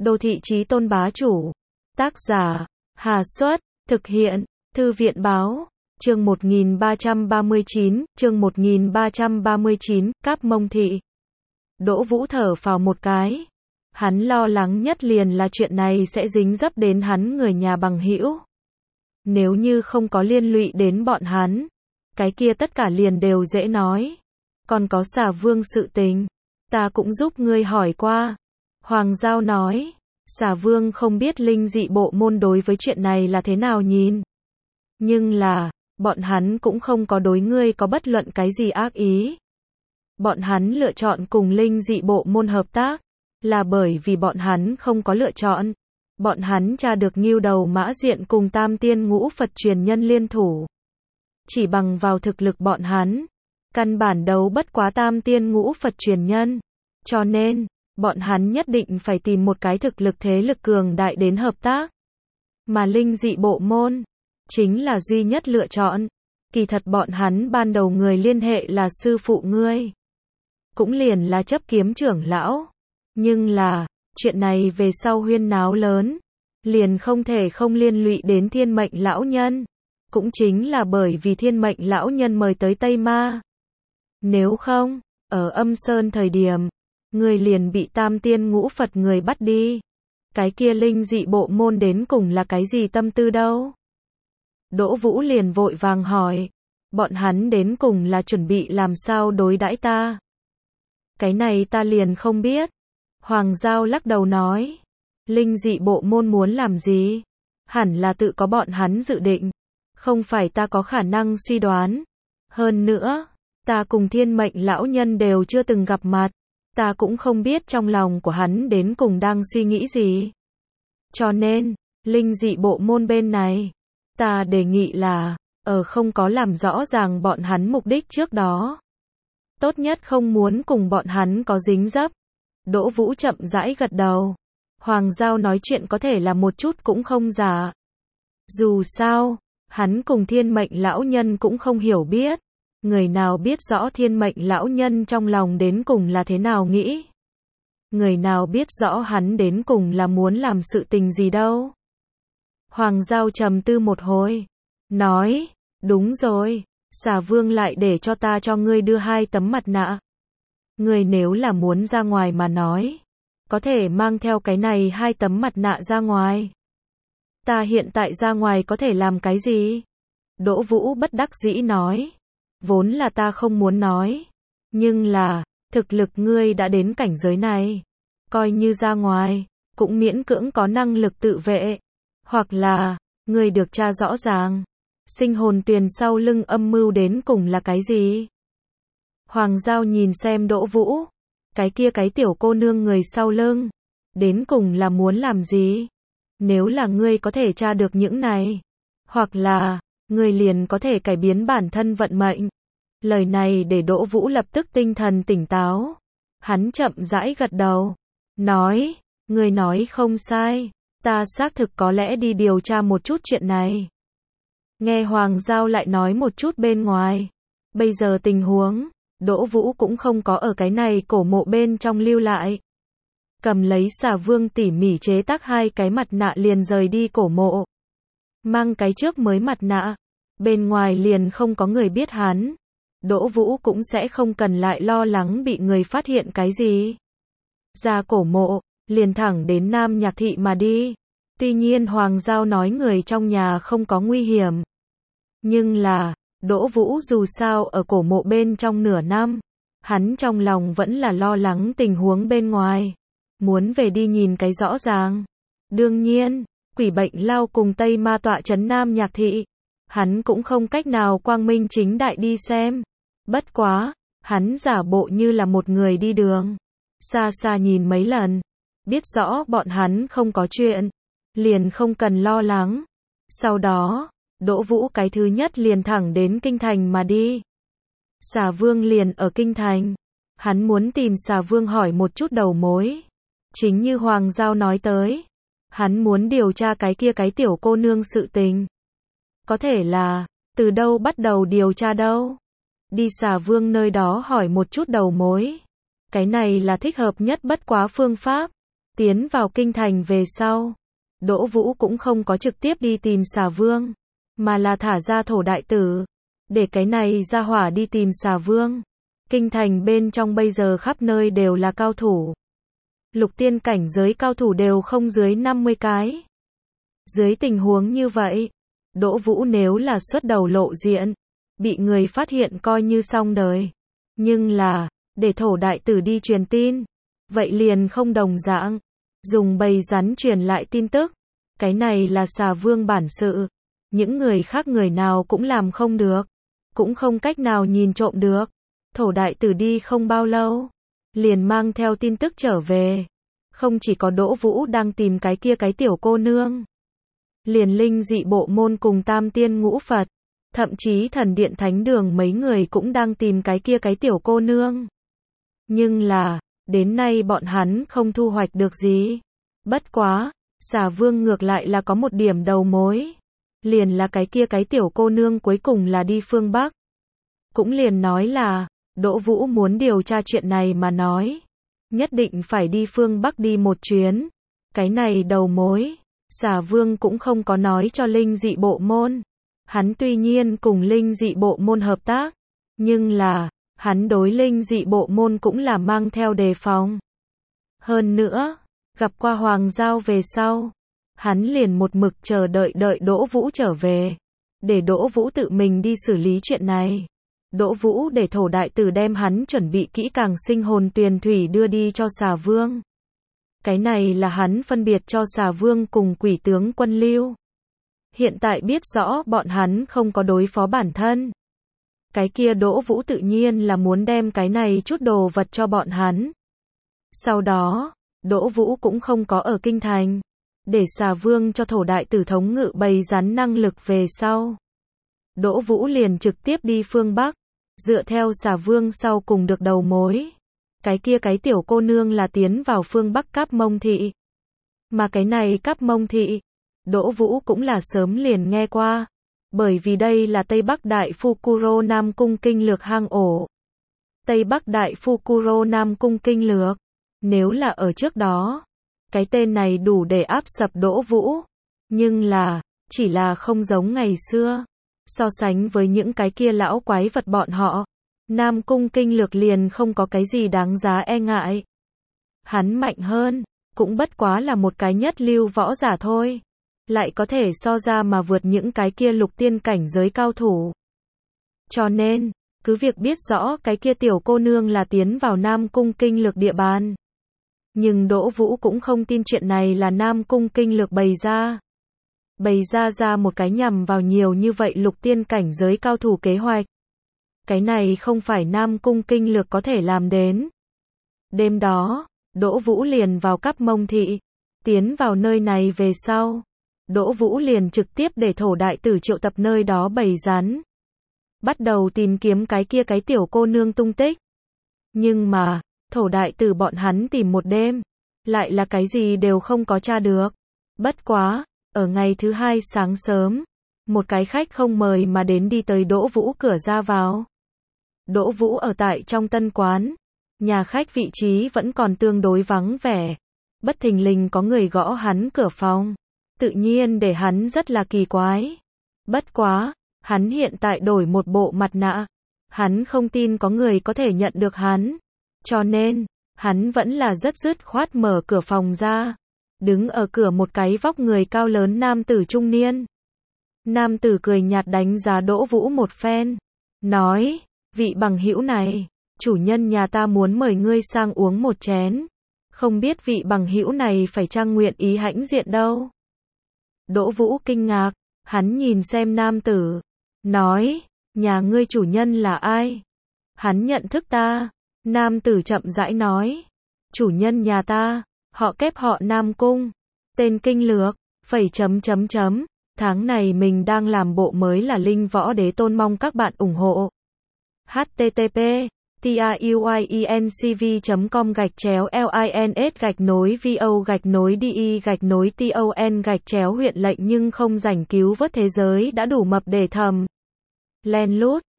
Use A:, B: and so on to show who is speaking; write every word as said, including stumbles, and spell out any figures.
A: Đô thị chí tôn bá chủ. Tác giả, Hà Xuất, thực hiện, Thư viện báo, chương một nghìn ba trăm ba mươi chín, chương một nghìn ba trăm ba mươi chín, Cáp Mông Thị. Đỗ Vũ thở phào một cái. Hắn lo lắng nhất liền là chuyện này sẽ dính dấp đến hắn người nhà bằng hữu. Nếu như không có liên lụy đến bọn hắn, cái kia tất cả liền đều dễ nói. Còn có Xà Vương sự tình, ta cũng giúp ngươi hỏi qua. Hoàng Giao nói, Xà Vương không biết linh dị bộ môn đối với chuyện này là thế nào nhìn. Nhưng là, bọn hắn cũng không có đối ngươi có bất luận cái gì ác ý. Bọn hắn lựa chọn cùng linh dị bộ môn hợp tác, là bởi vì bọn hắn không có lựa chọn. Bọn hắn tra được Ngưu Đầu Mã Diện cùng Tam Tiên Ngũ Phật truyền nhân liên thủ. Chỉ bằng vào thực lực bọn hắn, căn bản đấu bất quá Tam Tiên Ngũ Phật truyền nhân. Cho nên, bọn hắn nhất định phải tìm một cái thực lực thế lực cường đại đến hợp tác. Mà linh dị bộ môn, chính là duy nhất lựa chọn. Kỳ thật bọn hắn ban đầu người liên hệ là sư phụ ngươi. Cũng liền là chấp kiếm trưởng lão. Nhưng là, chuyện này về sau huyên náo lớn, liền không thể không liên lụy đến Thiên Mệnh lão nhân. Cũng chính là bởi vì Thiên Mệnh lão nhân mời tới Tây Ma. Nếu không, ở Âm Sơn thời điểm, người liền bị Tam Tiên Ngũ Phật người bắt đi. Cái kia linh dị bộ môn đến cùng là cái gì tâm tư đâu? Đỗ Vũ liền vội vàng hỏi, bọn hắn đến cùng là chuẩn bị làm sao đối đãi ta? Cái này ta liền không biết. Hoàng Giao lắc đầu nói, linh dị bộ môn muốn làm gì? Hẳn là tự có bọn hắn dự định, không phải ta có khả năng suy đoán. Hơn nữa, ta cùng Thiên Mệnh lão nhân đều chưa từng gặp mặt, ta cũng không biết trong lòng của hắn đến cùng đang suy nghĩ gì. Cho nên, linh dị bộ môn bên này, ta đề nghị là, ở không có làm rõ ràng bọn hắn mục đích trước đó, tốt nhất không muốn cùng bọn hắn có dính dấp. Đỗ Vũ chậm rãi gật đầu. Hoàng Giao nói chuyện có thể là một chút cũng không giả. Dù sao, hắn cùng Thiên Mệnh lão nhân cũng không hiểu biết. Người nào biết rõ Thiên Mệnh lão nhân trong lòng đến cùng là thế nào nghĩ? Người nào biết rõ hắn đến cùng là muốn làm sự tình gì đâu? Hoàng Giao trầm tư một hồi, nói, đúng rồi, Xà Vương lại để cho ta cho ngươi đưa hai tấm mặt nạ. Ngươi nếu là muốn ra ngoài mà nói, có thể mang theo cái này hai tấm mặt nạ ra ngoài. Ta hiện tại ra ngoài có thể làm cái gì? Đỗ Vũ bất đắc dĩ nói, vốn là ta không muốn nói, nhưng là, thực lực ngươi đã đến cảnh giới này, coi như ra ngoài, cũng miễn cưỡng có năng lực tự vệ, hoặc là, ngươi được tra rõ ràng, sinh hồn tuyền sau lưng âm mưu đến cùng là cái gì? Hoàng Giao nhìn xem Đỗ Vũ, cái kia cái tiểu cô nương người sau lưng, đến cùng là muốn làm gì? Nếu là ngươi có thể tra được những này, hoặc là, ngươi liền có thể cải biến bản thân vận mệnh. Lời này để Đỗ Vũ lập tức tinh thần tỉnh táo. Hắn chậm rãi gật đầu, nói, ngươi nói không sai, ta xác thực có lẽ đi điều tra một chút chuyện này. Nghe Hoàng Giao lại nói một chút bên ngoài, bây giờ tình huống, Đỗ Vũ cũng không có ở cái này cổ mộ bên trong lưu lại. Cầm lấy Xà Vương tỉ mỉ chế tác hai cái mặt nạ liền rời đi cổ mộ. Mang cái trước mới mặt nạ, bên ngoài liền không có người biết hắn. Đỗ Vũ cũng sẽ không cần lại lo lắng bị người phát hiện cái gì. Ra cổ mộ, liền thẳng đến Nam Nhạc Thị mà đi. Tuy nhiên Hoàng Giao nói người trong nhà không có nguy hiểm. Nhưng là, Đỗ Vũ dù sao ở cổ mộ bên trong nửa năm, hắn trong lòng vẫn là lo lắng tình huống bên ngoài. Muốn về đi nhìn cái rõ ràng. Đương nhiên, Quỷ Bệnh Lao cùng Tây Ma tọa trấn Nam Nhạc Thị, hắn cũng không cách nào quang minh chính đại đi xem. Bất quá, hắn giả bộ như là một người đi đường, xa xa nhìn mấy lần, biết rõ bọn hắn không có chuyện, liền không cần lo lắng. Sau đó, Đỗ Vũ cái thứ nhất liền thẳng đến Kinh Thành mà đi. Xà Vương liền ở Kinh Thành, hắn muốn tìm Xà Vương hỏi một chút đầu mối. Chính như Hoàng Giao nói tới, hắn muốn điều tra cái kia cái tiểu cô nương sự tình. Có thể là, từ đâu bắt đầu điều tra đâu? Đi Xà Vương nơi đó hỏi một chút đầu mối. Cái này là thích hợp nhất bất quá phương pháp. Tiến vào kinh thành về sau, Đỗ Vũ cũng không có trực tiếp đi tìm Xà Vương, mà là thả ra Thổ đại tử, để cái này ra hỏa đi tìm Xà Vương. Kinh thành bên trong bây giờ khắp nơi đều là cao thủ. Lục tiên cảnh giới cao thủ đều không dưới năm mươi cái. Dưới tình huống như vậy, Đỗ Vũ nếu là xuất đầu lộ diện, bị người phát hiện coi như xong đời. Nhưng là, để Thổ đại tử đi truyền tin, vậy liền không đồng dạng. Dùng bầy rắn truyền lại tin tức, cái này là Xà Vương bản sự. Những người khác người nào cũng làm không được, cũng không cách nào nhìn trộm được. Thổ đại tử đi không bao lâu, liền mang theo tin tức trở về. Không chỉ có Đỗ Vũ đang tìm cái kia cái tiểu cô nương, liền linh dị bộ môn cùng tam tiên ngũ Phật, thậm chí thần điện thánh đường mấy người cũng đang tìm cái kia cái tiểu cô nương. Nhưng là, đến nay bọn hắn không thu hoạch được gì. Bất quá, Xà Vương ngược lại là có một điểm đầu mối. Liền là cái kia cái tiểu cô nương cuối cùng là đi phương Bắc. Cũng liền nói là, Đỗ Vũ muốn điều tra chuyện này mà nói, nhất định phải đi phương Bắc đi một chuyến. Cái này đầu mối, Xà Vương cũng không có nói cho linh dị bộ môn. Hắn tuy nhiên cùng linh dị bộ môn hợp tác, nhưng là, hắn đối linh dị bộ môn cũng là mang theo đề phòng. Hơn nữa, gặp qua Hoàng Giao về sau, hắn liền một mực chờ đợi đợi Đỗ Vũ trở về, để Đỗ Vũ tự mình đi xử lý chuyện này. Đỗ Vũ để Thổ đại tử đem hắn chuẩn bị kỹ càng sinh hồn tuyền thủy đưa đi cho Xà Vương. Cái này là hắn phân biệt cho Xà Vương cùng quỷ tướng quân lưu. Hiện tại biết rõ bọn hắn không có đối phó bản thân. Cái kia Đỗ Vũ tự nhiên là muốn đem cái này chút đồ vật cho bọn hắn. Sau đó, Đỗ Vũ cũng không có ở kinh thành, để Xà Vương cho Thổ đại tử thống ngự bầy rắn năng lực về sau. Đỗ Vũ liền trực tiếp đi phương Bắc, dựa theo Xà Vương sau cùng được đầu mối. Cái kia cái tiểu cô nương là tiến vào phương Bắc Cáp Mông Thị. Mà cái này Cáp Mông Thị, Đỗ Vũ cũng là sớm liền nghe qua, bởi vì đây là Tây Bắc Đại Phukuro Nam Cung kinh lược hang ổ. Tây Bắc Đại Phukuro Nam Cung kinh lược, nếu là ở trước đó, cái tên này đủ để áp sập Đỗ Vũ, nhưng là, chỉ là không giống ngày xưa. So sánh với những cái kia lão quái vật bọn họ, Nam Cung kinh lược liền không có cái gì đáng giá e ngại. Hắn mạnh hơn, cũng bất quá là một cái nhất lưu võ giả thôi. Lại có thể so ra mà vượt những cái kia lục tiên cảnh giới cao thủ. Cho nên, cứ việc biết rõ cái kia tiểu cô nương là tiến vào Nam Cung kinh lược địa bàn. Nhưng Đỗ Vũ cũng không tin chuyện này là Nam Cung kinh lược bày ra. Bày ra ra một cái nhằm vào nhiều như vậy lục tiên cảnh giới cao thủ kế hoạch. Cái này không phải Nam Cung kinh lược có thể làm đến. Đêm đó, Đỗ Vũ liền vào Cáp Mông Thị. Tiến vào nơi này về sau, Đỗ Vũ liền trực tiếp để Thổ đại tử triệu tập nơi đó bầy rắn. Bắt đầu tìm kiếm cái kia cái tiểu cô nương tung tích. Nhưng mà, Thổ đại tử bọn hắn tìm một đêm, lại là cái gì đều không có tra được. Bất quá, ở ngày thứ hai sáng sớm, một cái khách không mời mà đến đi tới Đỗ Vũ cửa ra vào. Đỗ Vũ ở tại trong tân quán, nhà khách vị trí vẫn còn tương đối vắng vẻ. Bất thình lình có người gõ hắn cửa phòng, tự nhiên để hắn rất là kỳ quái. Bất quá, hắn hiện tại đổi một bộ mặt nạ, hắn không tin có người có thể nhận được hắn. Cho nên, hắn vẫn là rất dứt khoát mở cửa phòng ra. Đứng ở cửa một cái vóc người cao lớn nam tử trung niên. Nam tử cười nhạt đánh giá Đỗ Vũ một phen, nói, vị bằng hữu này, chủ nhân nhà ta muốn mời ngươi sang uống một chén. Không biết vị bằng hữu này phải chăng nguyện ý hãnh diện đâu. Đỗ Vũ kinh ngạc, hắn nhìn xem nam tử, nói, nhà ngươi chủ nhân là ai? Hắn nhận thức ta. Nam tử chậm rãi nói, chủ nhân nhà ta, họ kép họ Nam Cung, tên kinh lược, phẩy chấm chấm chấm, tháng này mình đang làm bộ mới là Linh Võ Đế Tôn, mong các bạn ủng hộ. H T T P TIUIENCV chấm com gạch chéo LINS gạch nối VO gạch nối DI gạch nối TON gạch chéo huyện lệnh nhưng không rảnh cứu vớt thế giới đã đủ mập để thầm. Len lút.